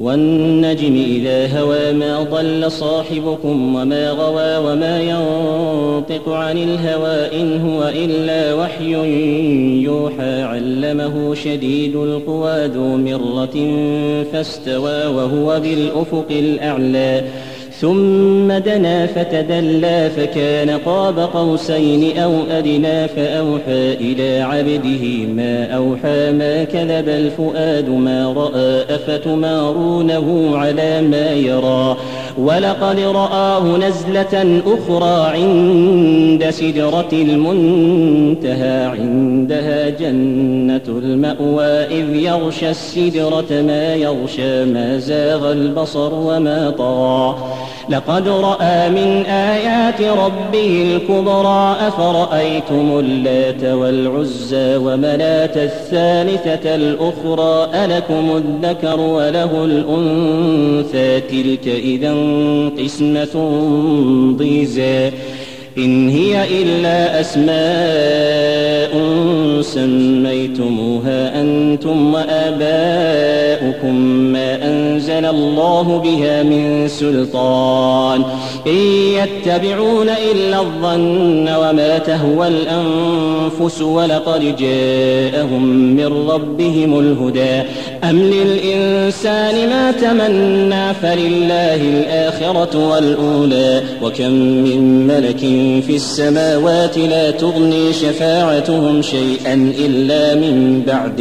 والنجم إذا هوى ما ضل صاحبكم وما غوى وما ينطق عن الهوى إن هو إلا وحي يوحى علمه شديد القوى ذو مرة فاستوى وهو بالأفق الأعلى ثم دنا فتدلى فكان قاب قوسين أو أدنى فأوحى إلى عبده ما أوحى ما كذب الفؤاد ما رأى أفتمارونه على ما يرى ولقد رآه نزلة أخرى عند سدرة المنتهى عندها جنة المأوى إذ يغشى السدرة ما يغشى ما زاغ البصر وما طغى لقد رأى من آيات ربه الكبرى أفرأيتم اللات والعزى ومناة الثالثة الأخرى ألكم الذكر وله الأنثى تلك إذا قسمة ضيزى إن هي إلا أسماء سميتموها أنتم وآباؤكم ما أنزل الله بها من سلطان إن يتبعون إلا الظن وما تهوى الأنفس ولقد جاءهم من ربهم الهدى أم للإنسان ما تمنى فلله الآخرة والأولى وكم من ملك في السماوات لا تغني شفاعتهم شيئا إلا من بعد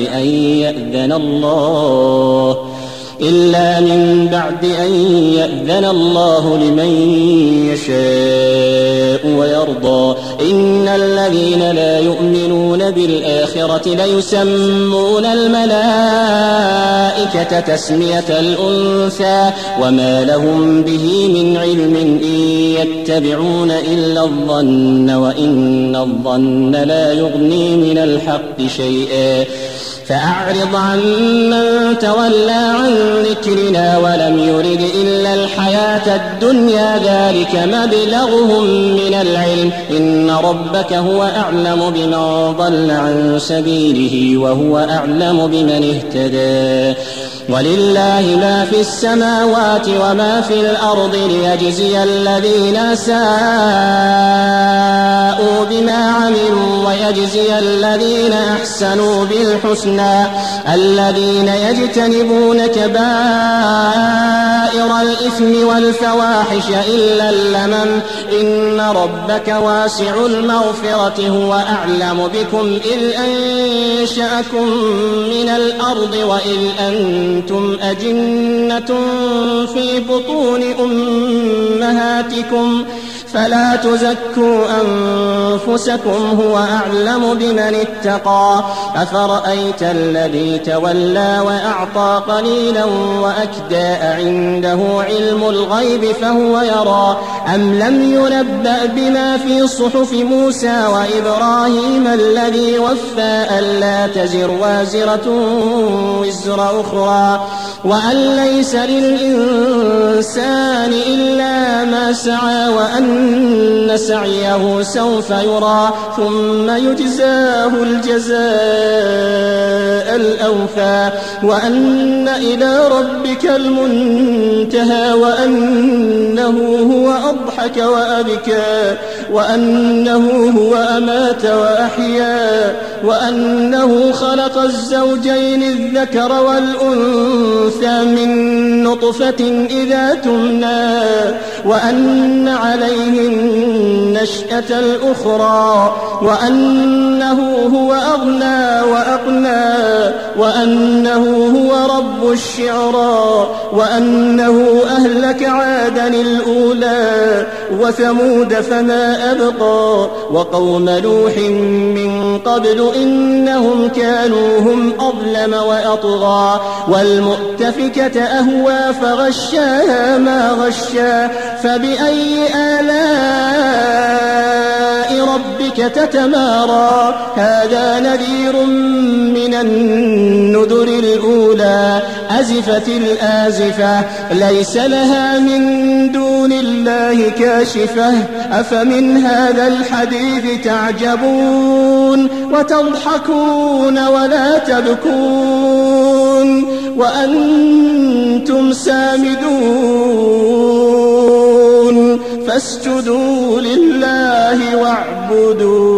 أن يأذن الله لمن يشاء ويرضى إن الذين لا يؤمنون بالآخرة ليسمون الملائكة تسمية الأنثى وما لهم به من علم إن يتبعون إلا الظن وإن الظن لا يغني من الحق شيئا فأعرض عن من تولى عن ذكرنا ولم يرد إلا الحياة الدنيا ذلك مبلغهم من العلم إن ربك هو أعلم بمن ضل عن سبيله وهو أعلم بمن اهتدى ولله ما في السماوات وما في الأرض ليجزي الذين ساءوا بما عملوا ويجزي الذين أحسنوا بالحسنى الذين يجتنبون كبائر الإثم والفواحش إلا اللمم إن ربك واسع المغفرة هو أعلم بكم إذ أنشأكم من الأرض وإذ أنتم أجنة في بطون أمهاتكم فلا تزكوا أنفسكم هو أعلم بمن اتقى أفرأيت الذي تولى وأعطى قليلا وأكدى عنده علم الغيب فهو يرى أم لم ينبأ بما في صحف موسى وإبراهيم الذي وفى ألا تزر وازرة وزر أخرى وأن ليس للإنسان إلا ما سعى وأن سعيه سوف يرى ثم يجزاه الجزاء الأوفى وأن إلى ربك المنتهى وأنه هو أضحك وأبكى وأنه هو أمات وأحيا وأنه خلق الزوجين الذكر والأنثى من نطفة إذا تمنى وأن عليه النشأة الأخرى وأنه هو أغنى وأقنى وأنه هو رب الشعرى وأنه أهلك عادا الأولى وثمود فما أبقى وقوم نوح من قبل إنهم كانوا هم أظلم وأطغى والمؤتفكة أهوى فغشاها ما غشا فبأي آلاء ربك تتمارى هذا نذير من النذر الأولى أزفت الآزفة ليس لها من دون الله كاشفة أفمن هذا الحديث تعجبون وتضحكون ولا تبكون وأنتم سامدون فاسجدوا لله واعبدوا